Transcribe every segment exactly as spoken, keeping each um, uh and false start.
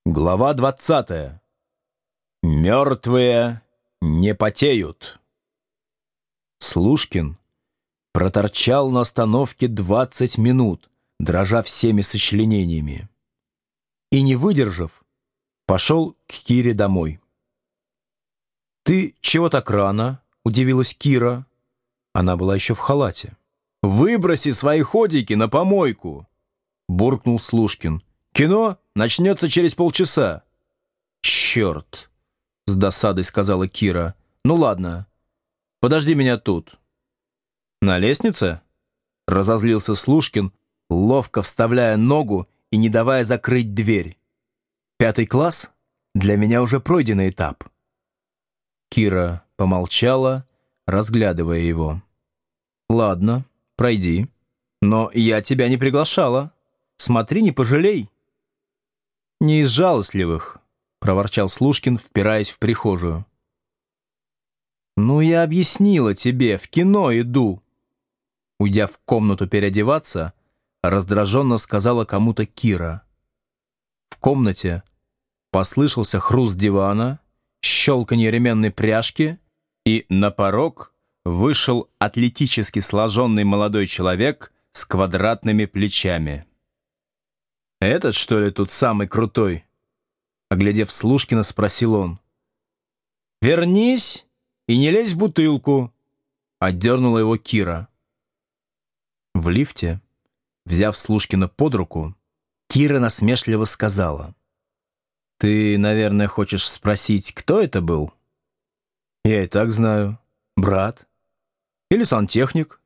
Глава двадцатая. Мертвые не потеют. Слушкин проторчал на остановке двадцать минут, дрожа всеми сочленениями. И, не выдержав, пошел к Кире домой. «Ты чего так рано?» — удивилась Кира. Она была еще в халате. «Выброси свои ходики на помойку!» — буркнул Слушкин. «Кино начнется через полчаса». «Черт!» — с досадой сказала Кира. «Ну ладно, подожди меня тут». «На лестнице?» — разозлился Слушкин, ловко вставляя ногу и не давая закрыть дверь. «Пятый класс? Для меня уже пройденный этап». Кира помолчала, разглядывая его. «Ладно, пройди. Но я тебя не приглашала. Смотри, не пожалей». «Не из жалостливых», — проворчал Слушкин, впираясь в прихожую. «Ну, я объяснила тебе, в кино иду». Уйдя в комнату переодеваться, раздраженно сказала кому-то Кира. В комнате послышался хруст дивана, щелканье ременной пряжки, и на порог вышел атлетически сложенный молодой человек с квадратными плечами. «Этот, что ли, тут самый крутой?» Оглядев Слушкина, спросил он. «Вернись и не лезь в бутылку!» Отдернула его Кира. В лифте, взяв Слушкина под руку, Кира насмешливо сказала. «Ты, наверное, хочешь спросить, кто это был?» «Я и так знаю. Брат. Или сантехник.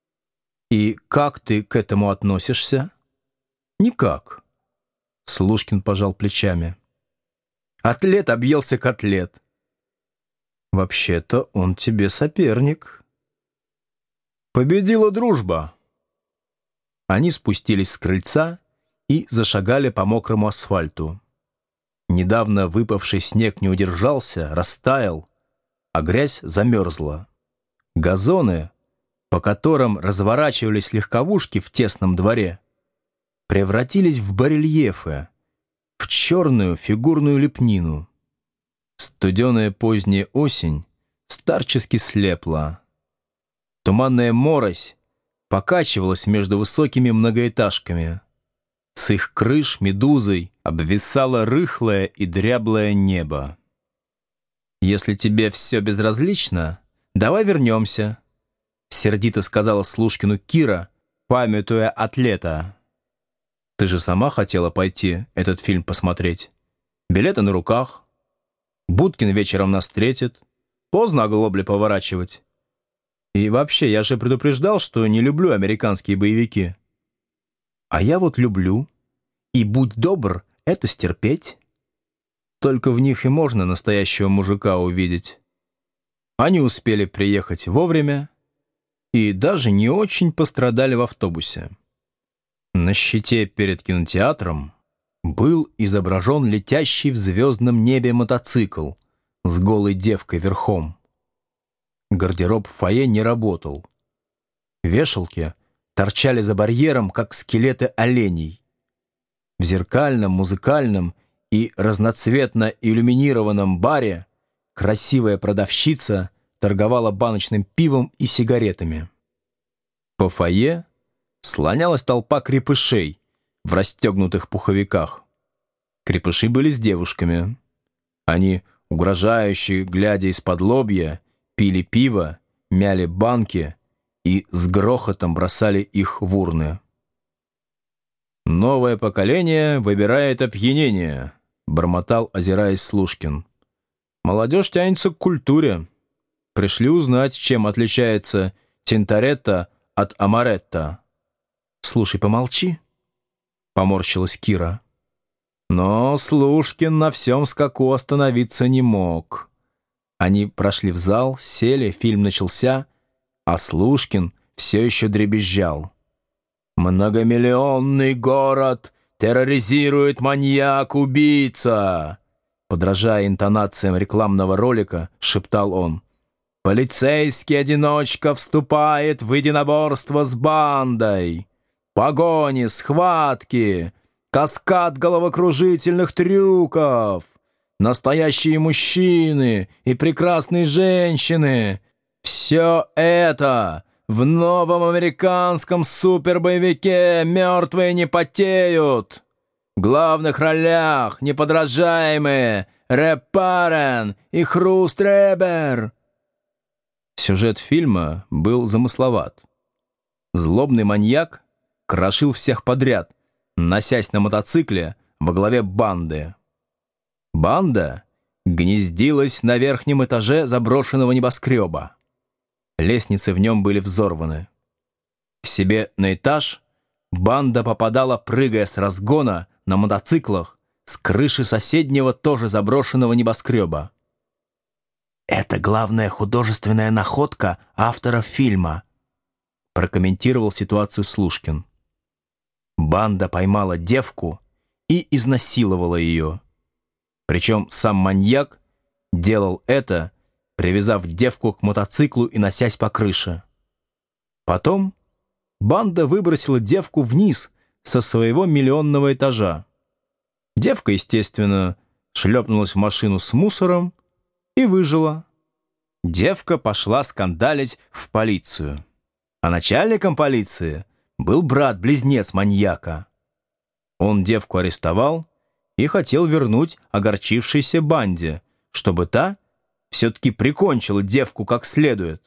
И как ты к этому относишься?» «Никак». Слушкин пожал плечами. «Атлет объелся котлет». «Вообще-то он тебе соперник». «Победила дружба». Они спустились с крыльца и зашагали по мокрому асфальту. Недавно выпавший снег не удержался, растаял, а грязь замерзла. Газоны, по которым разворачивались легковушки в тесном дворе, превратились в барельефы, в черную фигурную лепнину. Студеная поздняя осень старчески слепла. Туманная морось покачивалась между высокими многоэтажками. С их крыш медузой обвисало рыхлое и дряблое небо. «Если тебе все безразлично, давай вернемся», — сердито сказала Слушкину Кира, памятуя атлета. «Ты же сама хотела пойти этот фильм посмотреть. Билеты на руках. Будкин вечером нас встретит. Поздно оглобли поворачивать. И вообще, я же предупреждал, что не люблю американские боевики». «А я вот люблю. И будь добр, это стерпеть. Только в них и можно настоящего мужика увидеть». Они успели приехать вовремя и даже не очень пострадали в автобусе. На щите перед кинотеатром был изображен летящий в звездном небе мотоцикл с голой девкой верхом. Гардероб в фойе не работал. Вешалки торчали за барьером, как скелеты оленей. В зеркальном, музыкальном и разноцветно иллюминированном баре красивая продавщица торговала баночным пивом и сигаретами. По фойе слонялась толпа крепышей в расстегнутых пуховиках. Крепыши были с девушками. Они, угрожающие, глядя из-под лобья, пили пиво, мяли банки и с грохотом бросали их в урны. «Новое поколение выбирает опьянение», — бормотал, озираясь Слушкин. «Молодежь тянется к культуре. Пришли узнать, чем отличается Тинторетто от Амаретто». «Слушай, помолчи», — поморщилась Кира. Но Слушкин на всем скаку остановиться не мог. Они прошли в зал, сели, фильм начался, а Слушкин все еще дребезжал. «Многомиллионный город терроризирует маньяк-убийца!» Подражая интонациям рекламного ролика, шептал он. «Полицейский одиночка вступает в единоборство с бандой. Погони, схватки, Каскад головокружительных трюков, настоящие мужчины и прекрасные женщины. Все это в новом американском супербоевике «Мертвые не потеют». В главных ролях неподражаемые Рэп Парен и Хруст Ребер. Сюжет фильма был замысловат. Злобный маньяк крошил всех подряд, носясь на мотоцикле во главе банды. Банда гнездилась на верхнем этаже заброшенного небоскреба. Лестницы в нем были взорваны. К себе на этаж банда попадала, прыгая с разгона на мотоциклах с крыши соседнего, тоже заброшенного небоскреба. «Это главная художественная находка авторов фильма», прокомментировал ситуацию Слушкин. Банда поймала девку и изнасиловала ее. Причем сам маньяк делал это, привязав девку к мотоциклу и носясь по крыше. Потом банда выбросила девку вниз со своего миллионного этажа. Девка, естественно, шлепнулась в машину с мусором и выжила. Девка пошла скандалить в полицию. А начальником полиции был брат-близнец маньяка. Он девку арестовал и хотел вернуть огорчившейся банде, чтобы та все-таки прикончила девку как следует.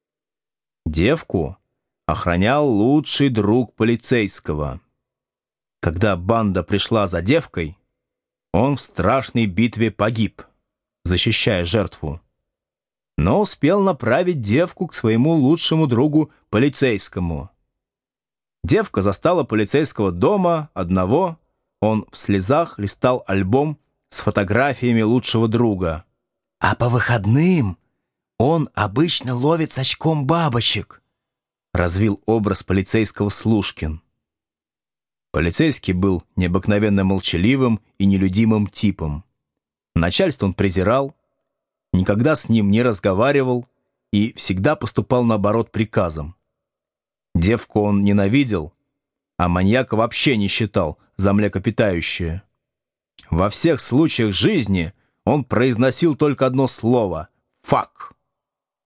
Девку охранял лучший друг полицейского. Когда банда пришла за девкой, он в страшной битве погиб, защищая жертву, но успел направить девку к своему лучшему другу полицейскому. Девка застала полицейского дома одного, он в слезах листал альбом с фотографиями лучшего друга. «А по выходным он обычно ловит с очком бабочек», развил образ полицейского Слушкин. Полицейский был необыкновенно молчаливым и нелюдимым типом. Начальство он презирал, никогда с ним не разговаривал и всегда поступал наоборот приказом. Девку он ненавидел, а маньяка вообще не считал за млекопитающее. Во всех случаях жизни он произносил только одно слово — «фак».